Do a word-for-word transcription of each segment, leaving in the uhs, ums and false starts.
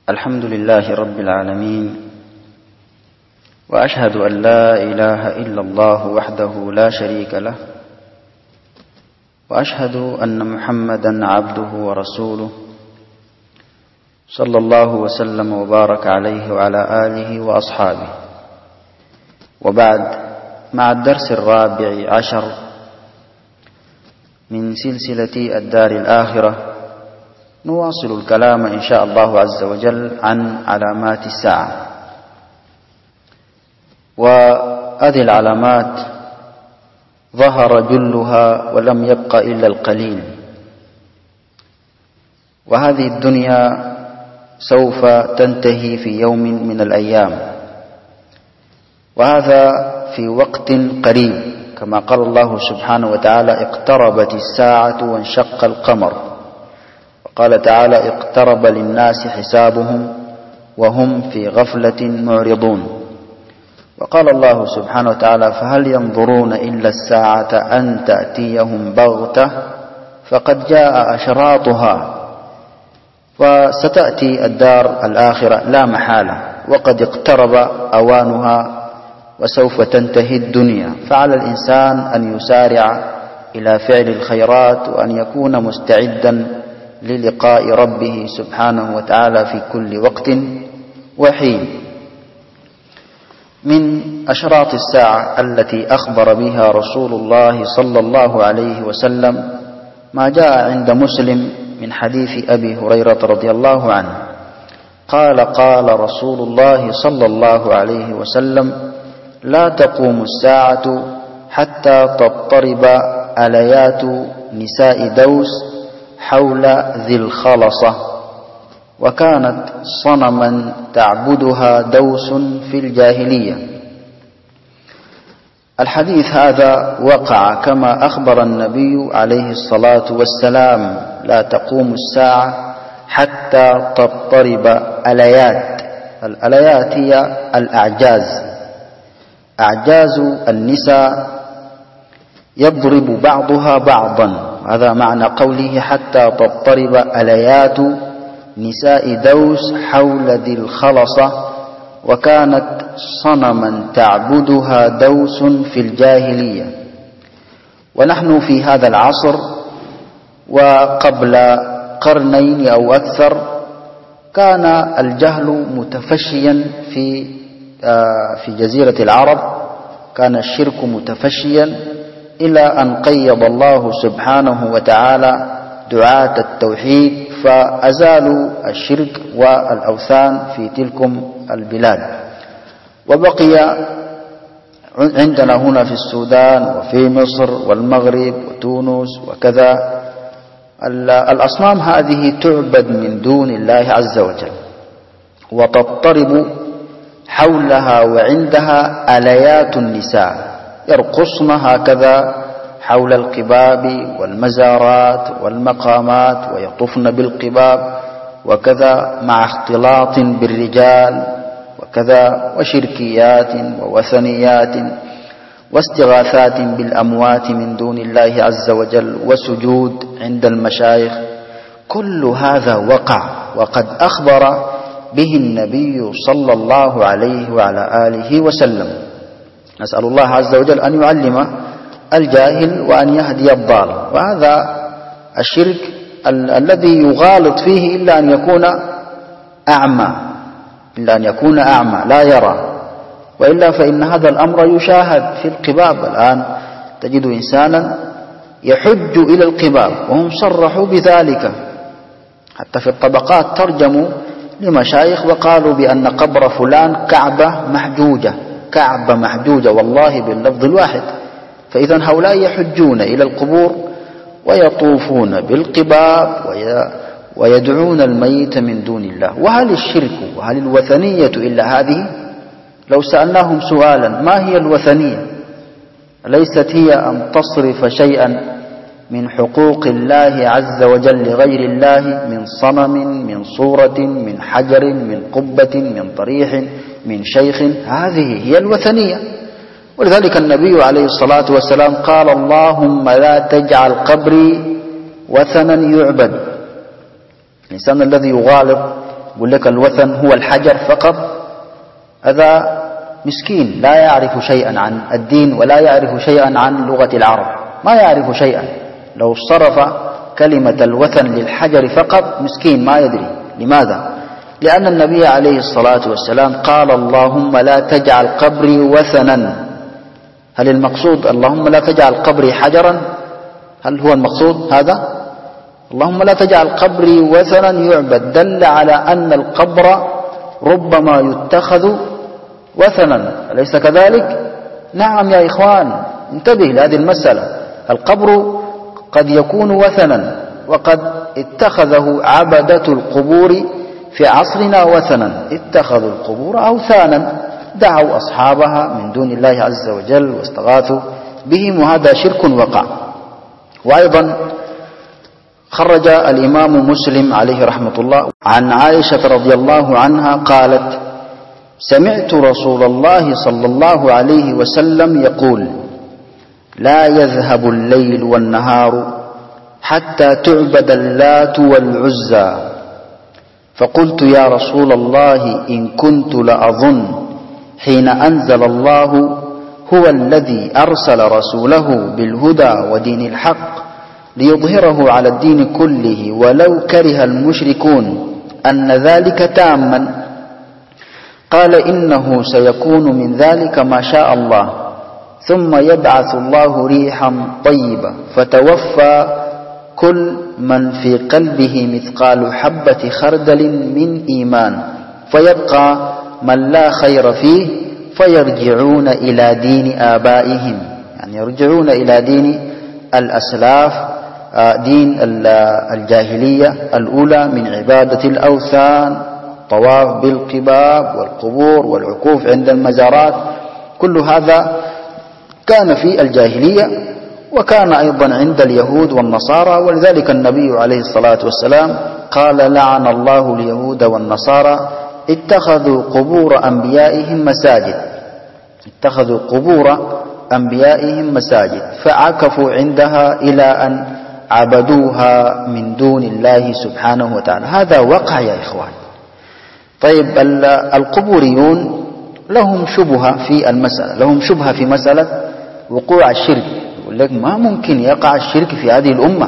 الحمد لله رب العالمين، وأشهد أن لا إله إلا الله وحده لا شريك له، وأشهد أن محمدا عبده ورسوله صلى الله وسلم وبارك عليه وعلى آله وأصحابه. وبعد، مع الدرس الرابع عشر من سلسلة الدار الآخرة نواصل الكلام إن شاء الله عز وجل عن علامات الساعة. وهذه العلامات ظهر جلها ولم يبق إلا القليل، وهذه الدنيا سوف تنتهي في يوم من الأيام، وهذا في وقت قريب، كما قال الله سبحانه وتعالى: اقتربت الساعة وانشق القمر. وقال تعالى: اقترب للناس حسابهم وهم في غفلة معرضون. وقال الله سبحانه وتعالى: فهل ينظرون إلا الساعة أن تأتيهم بغتة فقد جاء أشراطها. وستأتي الدار الآخرة لا محالة، وقد اقترب أوانها وسوف تنتهي الدنيا، فعلى الإنسان أن يسارع إلى فعل الخيرات وأن يكون مستعدا للقاء ربه سبحانه وتعالى في كل وقت وحين. من أشراط الساعة التي أخبر بها رسول الله صلى الله عليه وسلم ما جاء عند مسلم من حديث أبي هريرة رضي الله عنه قال: قال رسول الله صلى الله عليه وسلم: لا تقوم الساعة حتى تضطرب آليات نساء دوس حول ذي الخلصة، وكانت صنما تعبدها دوس في الجاهلية. الحديث هذا وقع كما أخبر النبي عليه الصلاة والسلام: لا تقوم الساعة حتى تضطرب آليات. الآليات هي الأعجاز، أعجاز النساء يضرب بعضها بعضا، هذا معنى قوله حتى تضطرب آليات نساء دوس حول ذي الخلصة، وكانت صنما تعبدها دوس في الجاهلية. ونحن في هذا العصر وقبل قرنين أو أكثر كان الجهل متفشيا في في جزيرة العرب، كان الشرك متفشيا إلى أن قيض الله سبحانه وتعالى دعاة التوحيد فأزالوا الشرك والأوثان في تلكم البلاد. وبقي عندنا هنا في السودان وفي مصر والمغرب وتونس وكذا الأصنام هذه تعبد من دون الله عز وجل، وتضطرب حولها وعندها آليات النساء يرقصن هكذا حول القباب والمزارات والمقامات، ويطفن بالقباب وكذا، مع اختلاط بالرجال وكذا، وشركيات ووثنيات واستغاثات بالأموات من دون الله عز وجل، وسجود عند المشايخ. كل هذا وقع، وقد أخبر به النبي صلى الله عليه وعلى آله وسلم. نسأل الله عز وجل أن يعلم الجاهل وأن يهدي الضال. وهذا الشرك ال الذي يغالط فيه إلا أن يكون أعمى، إلا أن يكون أعمى لا يرى، وإلا فإن هذا الأمر يشاهد في القباب. الآن تجد إنسانا يحج إلى القباب وهم صرحوا بذلك، حتى في الطبقات ترجموا لمشايخ وقالوا بأن قبر فلان كعبة محجوجة، كعبة محجوجة والله باللفظ الواحد. فإذا هؤلاء يحجون إلى القبور ويطوفون بالقباب ويدعون الميت من دون الله. وهل الشرك وهل الوثنية إلا هذه؟ لو سألناهم سؤالا: ما هي الوثنية؟ ليست هي أن تصرف شيئا من حقوق الله عز وجل لغير الله، من صنم، من صورة، من حجر، من قبة، من ضريح، من شيخ، هذه هي الوثنية. ولذلك النبي عليه الصلاة والسلام قال: اللهم لا تجعل قبري وثنا يعبد. الإنسان الذي يغالط يقول لك الوثن هو الحجر فقط، هذا مسكين لا يعرف شيئا عن الدين ولا يعرف شيئا عن لغة العرب، ما يعرف شيئا. لو صرف كلمة الوثن للحجر فقط مسكين ما يدري. لماذا؟ لأن النبي عليه الصلاة والسلام قال اللهم لا تجعل قبري وثنا. هل المقصود اللهم لا تجعل قبري حجرا؟ هل هو المقصود هذا؟ اللهم لا تجعل قبري وثنا يعبد، دل على أن القبر ربما يتخذ وثنا، أليس كذلك؟ نعم يا إخوان، انتبه لهذه المسألة. القبر قد يكون وثنا، وقد اتخذه عبدة القبور في عصرنا وثنا، اتخذوا القبور أوثانا، دعوا أصحابها من دون الله عز وجل واستغاثوا بهم، وهذا شرك وقع. وأيضا خرج الإمام مسلم عليه رحمة الله عن عائشة رضي الله عنها قالت: سمعت رسول الله صلى الله عليه وسلم يقول: لا يذهب الليل والنهار حتى تعبد اللات والعزى. فقلت: يا رسول الله إن كنت لأظن حين أنزل الله هو الذي أرسل رسوله بالهدى ودين الحق ليظهره على الدين كله ولو كره المشركون أن ذلك تاما. قال: إنه سيكون من ذلك ما شاء الله، ثم يبعث الله ريحا طيبة فتوفى كل من في قلبه مثقال حبة خردل من إيمان، فيبقى من لا خير فيه فيرجعون إلى دين آبائهم، يعني يرجعون إلى دين الأسلاف، دين الجاهلية الأولى من عبادة الأوثان، طواف بالقباب والقبور والعكوف عند المزارات. كل هذا كان في الجاهلية، وكان أيضا عند اليهود والنصارى. ولذلك النبي عليه الصلاة والسلام قال: لعن الله اليهود والنصارى اتخذوا قبور أنبيائهم مساجد، اتخذوا قبور أنبيائهم مساجد فعكفوا عندها إلى أن عبدوها من دون الله سبحانه وتعالى. هذا وقع يا إخوان. طيب، القبوريون لهم شبهة في المسألة، لهم شبهة في مسألة وقوع الشرك. يقول لك ما ممكن يقع الشرك في هذه الأمة،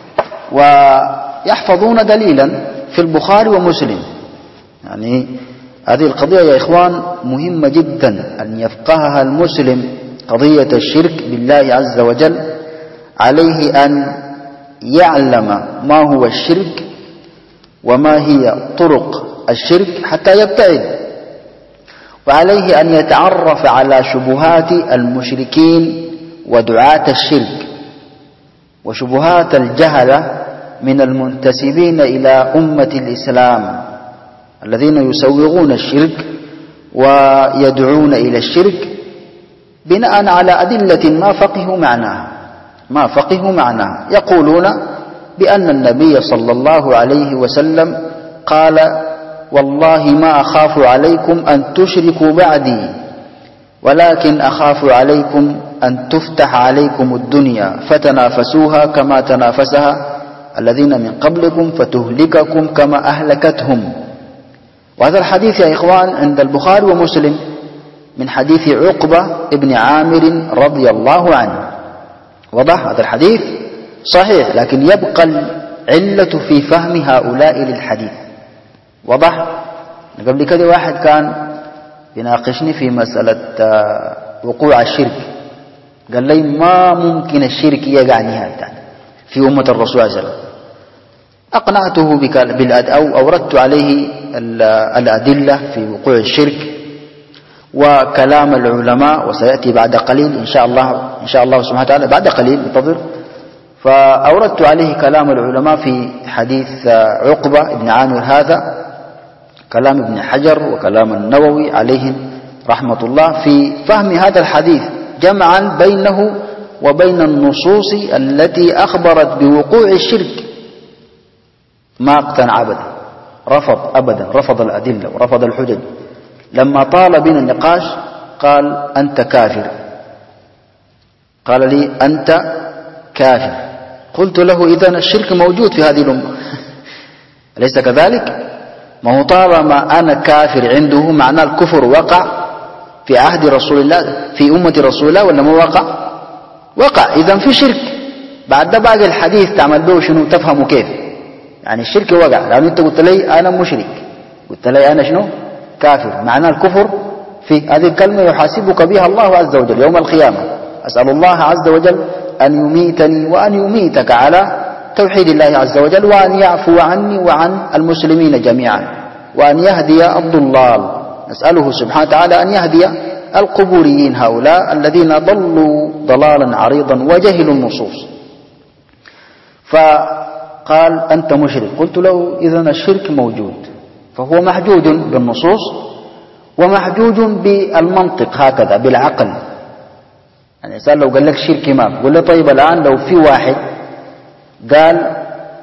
ويحفظون دليلا في البخاري ومسلم. يعني هذه القضية يا إخوان مهمة جدا أن يفقهها المسلم، قضية الشرك بالله عز وجل. عليه أن يعلم ما هو الشرك وما هي طرق الشرك حتى يبتعد، وعليه أن يتعرف على شبهات المشركين ودعاة الشرك وشبهات الجهلة من المنتسبين إلى أمة الإسلام الذين يسوغون الشرك ويدعون إلى الشرك بناء على أدلة ما فقهوا معناها ما فقهوا معناها يقولون بأن النبي صلى الله عليه وسلم قال: والله ما أخاف عليكم أن تشركوا بعدي، ولكن أخاف عليكم أن تفتح عليكم الدنيا فتنافسوها كما تنافسها الذين من قبلكم فتهلككم كما أهلكتهم. وهذا الحديث يا إخوان عند البخاري ومسلم من حديث عقبة ابن عامر رضي الله عنه. وضح هذا الحديث صحيح، لكن يبقى العلة في فهم هؤلاء للحديث. وضح. قبل كده واحد كان يناقشني في مسألة وقوع الشرك، قال لي ما ممكن الشرك يقع نهائيا في أمة الرسول صلى الله عليه وسلم. أقنعته بالأد أو أوردت عليه الأدلة في وقوع الشرك وكلام العلماء، وسيأتي بعد قليل إن شاء الله إن شاء الله سبحانه وتعالى بعد قليل انتظر. فأوردت عليه كلام العلماء في حديث عقبة بن عامر هذا، كلام ابن حجر وكلام النووي عليهم رحمة الله في فهم هذا الحديث، جمعا بينه وبين النصوص التي أخبرت بوقوع الشرك. ما اقتنع أبدا، رفض أبدا، رفض الأدلة ورفض الحجج. لما طال بنا النقاش قال: أنت كافر. قال لي: أنت كافر. قلت له: إذن الشرك موجود في هذه الأمة أليس كذلك؟ ما هو طالما أنا كافر عنده معناه الكفر وقع في عهد رسول الله في أمة رسول الله ولا ما وقع؟ وقع. إذن في شرك. بعد ده باقي الحديث تعمل به شنو؟ تفهموا كيف يعني الشرك وقع. لأن أنت قلت لي أنا مشرك، قلت لي أنا شنو؟ كافر. معناه الكفر في هذه الكلمة يحاسبك بها الله عز وجل يوم القيامة. أسأل الله عز وجل أن يميتني وأن يميتك على توحيد الله عز وجل، وأن يعفو عني وعن المسلمين جميعا، وأن يهدي الضلال. نسأله سبحانه وتعالى أن يهدي القبوريين هؤلاء الذين ضلوا ضلالا عريضا وجهلوا النصوص. فقال أنت مشرك. قلت له إذن الشرك موجود، فهو محجوج بالنصوص ومحجوج بالمنطق هكذا بالعقل. يعني الإنسان لو قال لك شرك ما قل له طيب الآن لو في واحد قال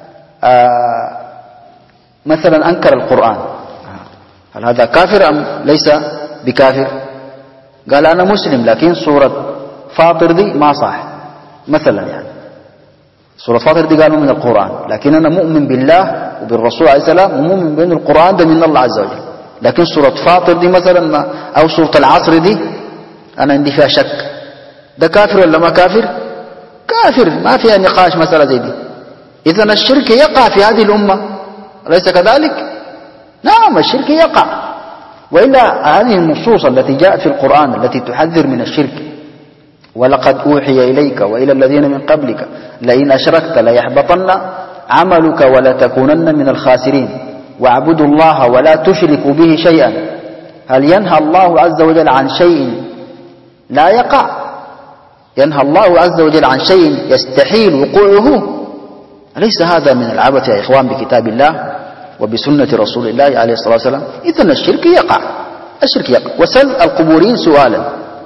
آه مثلا أنكر القرآن، هل هذا كافر أم ليس بكافر؟ قال أنا مسلم لكن سورة فاطر دي ما صح مثلا، يعني سورة فاطر دي قالوا من القرآن، لكن أنا مؤمن بالله وبالرسول عليه السلام ومؤمن بأن القرآن ده من الله عز وجل، لكن سورة فاطر دي مثلا ما أو سورة العصر دي أنا عندي فيها شك. ده كافر ولا ما كافر؟ كافر، ما فيها نقاش مسألة زي دي. إذن الشرك يقع في هذه الأمة أليس كذلك؟ نعم الشرك يقع. وإلا هذه النصوص التي جاءت في القرآن التي تحذر من الشرك، ولقد أوحي إليك وإلى الذين من قبلك لئن أشركت ليحبطن عملك ولتكونن من الخاسرين واعبدوا الله ولا تشركوا به شيئا. هل ينهى الله عز وجل عن شيء لا يقع؟ ينهى الله عز وجل عن شيء يستحيل وقوعه؟ أليس هذا من العبث يا إخوان بكتاب الله وبسنة رسول الله عليه الصلاة والسلام؟ إذن الشرك يقع. الشرك يقع. وسل القبورين سؤالا: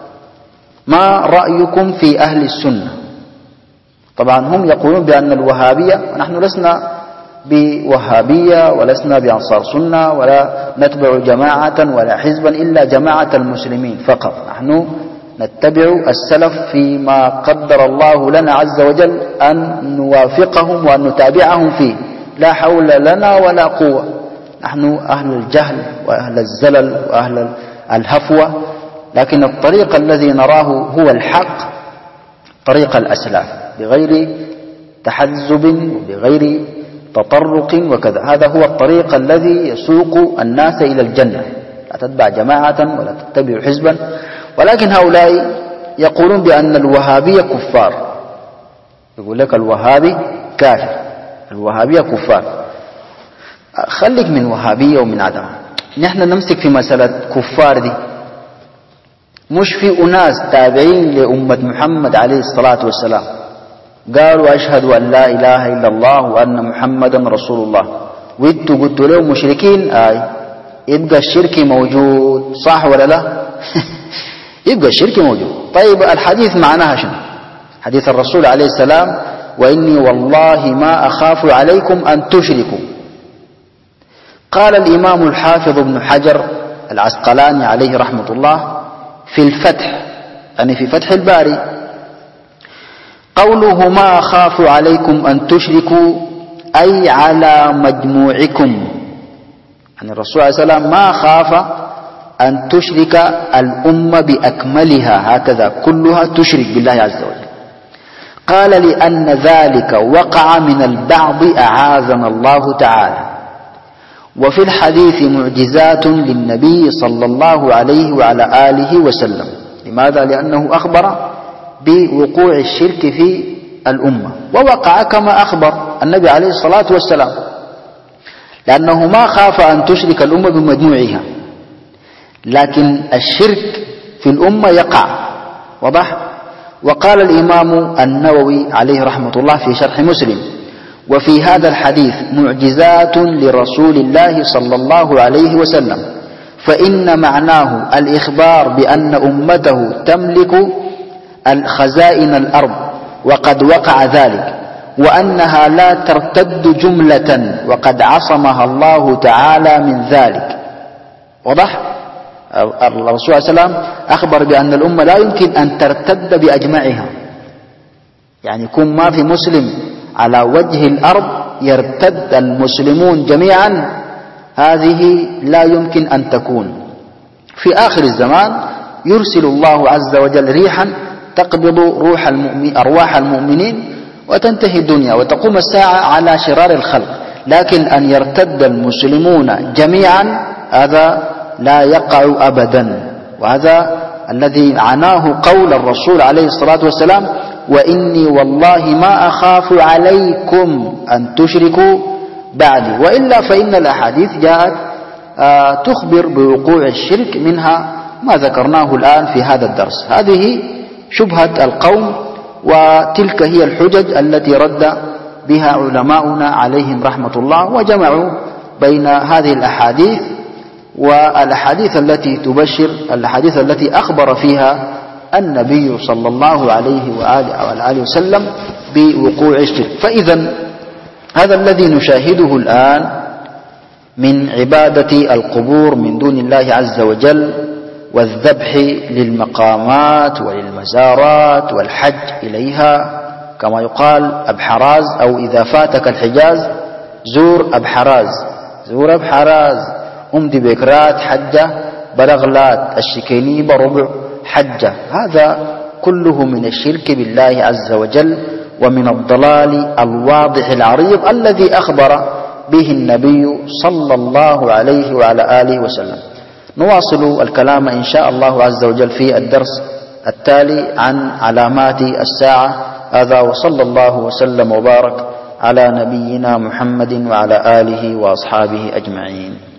ما رأيكم في أهل السنة؟ طبعا هم يقولون بأن الوهابية، ونحن لسنا بوهابية ولسنا بأنصار سنة ولا نتبع جماعة ولا حزبا إلا جماعة المسلمين فقط. نحن نتبع السلف فيما قدر الله لنا عز وجل أن نوافقهم وأن نتابعهم فيه، لا حول لنا ولا قوة. نحن أهل الجهل وأهل الزلل وأهل الهفوة، لكن الطريق الذي نراه هو الحق، طريق الأسلاف، بغير تحزب وبغير تطرق وكذا. هذا هو الطريق الذي يسوق الناس إلى الجنة. لا تتبع جماعة ولا تتبع حزبا. ولكن هؤلاء يقولون بأن الوهابية كفار. يقول لك الوهابي كافر، الوهابية كفار. خليك من وهابية ومن عدم. نحن نمسك في مسألة كفار دي، مش في أناس تابعين لأمة محمد عليه الصلاة والسلام قالوا أشهد أن لا إله إلا الله وأن محمدا رسول الله، وانتوا قلتوا لهم مشركين، آي يبقى الشرك موجود، صح ولا لا؟ يبقى الشرك موجود. طيب الحديث معناها شنو؟ حديث الرسول عليه السلام: وإني والله ما أخاف عليكم أن تشركوا. قال الإمام الحافظ ابن حجر العسقلاني عليه رحمة الله في الفتح، يعني في فتح الباري، قوله ما أخاف عليكم أن تشركوا أي على مجموعكم. يعني الرسول عليه السلام ما خاف أن تشرك الأمة بأكملها، هكذا كلها تشرك بالله عز وجل. قال لأن ذلك وقع من البعض أعاذنا الله تعالى. وفي الحديث معجزات للنبي صلى الله عليه وعلى آله وسلم. لماذا؟ لأنه أخبر بوقوع الشرك في الأمة، ووقع كما أخبر النبي عليه الصلاة والسلام، لأنه ما خاف أن تشرك الأمة بمجموعها، لكن الشرك في الأمة يقع. وضح. وقال الإمام النووي عليه رحمة الله في شرح مسلم: وفي هذا الحديث معجزات لرسول الله صلى الله عليه وسلم، فإن معناه الإخبار بأن أمته تملك الخزائن الأرض، وقد وقع ذلك، وأنها لا ترتد جملة، وقد عصمها الله تعالى من ذلك. وضح. الرسول صلى الله عليه وسلم أخبر بأن الأمة لا يمكن أن ترتد بأجمعها، يعني يكون ما في مسلم على وجه الأرض يرتد المسلمون جميعا هذه لا يمكن أن تكون. في آخر الزمان يرسل الله عز وجل ريحا تقبض روح المؤمن أرواح المؤمنين وتنتهي الدنيا وتقوم الساعة على شرار الخلق. لكن أن يرتد المسلمون جميعا هذا لا يقع أبدا، وهذا الذي عناه قول الرسول عليه الصلاة والسلام: وإني والله ما أخاف عليكم أن تشركوا بعدي. وإلا فإن الأحاديث جاءت تخبر بوقوع الشرك، منها ما ذكرناه الآن في هذا الدرس. هذه شبهة القوم، وتلك هي الحجج التي رد بها علماؤنا عليهم رحمة الله، وجمعوا بين هذه الأحاديث والأحاديث التي تبشر، الأحاديث التي أخبر فيها النبي صلى الله عليه وآله وسلم بوقوع الشرك. فإذا هذا الذي نشاهده الآن من عبادة القبور من دون الله عز وجل والذبح للمقامات وللمزارات والحج إليها، كما يقال أبحراز، أو إذا فاتك الحجاز زور أبحراز، زور أبحراز أمدي بكرات حجة بلغلات الشكيني بربع حجة. هذا كله من الشرك بالله عز وجل ومن الضلال الواضح العريض الذي أخبر به النبي صلى الله عليه وعلى آله وسلم. نواصل الكلام إن شاء الله عز وجل في الدرس التالي عن علامات الساعة. هذا وصلى الله وسلم وبارك على نبينا محمد وعلى آله وأصحابه أجمعين.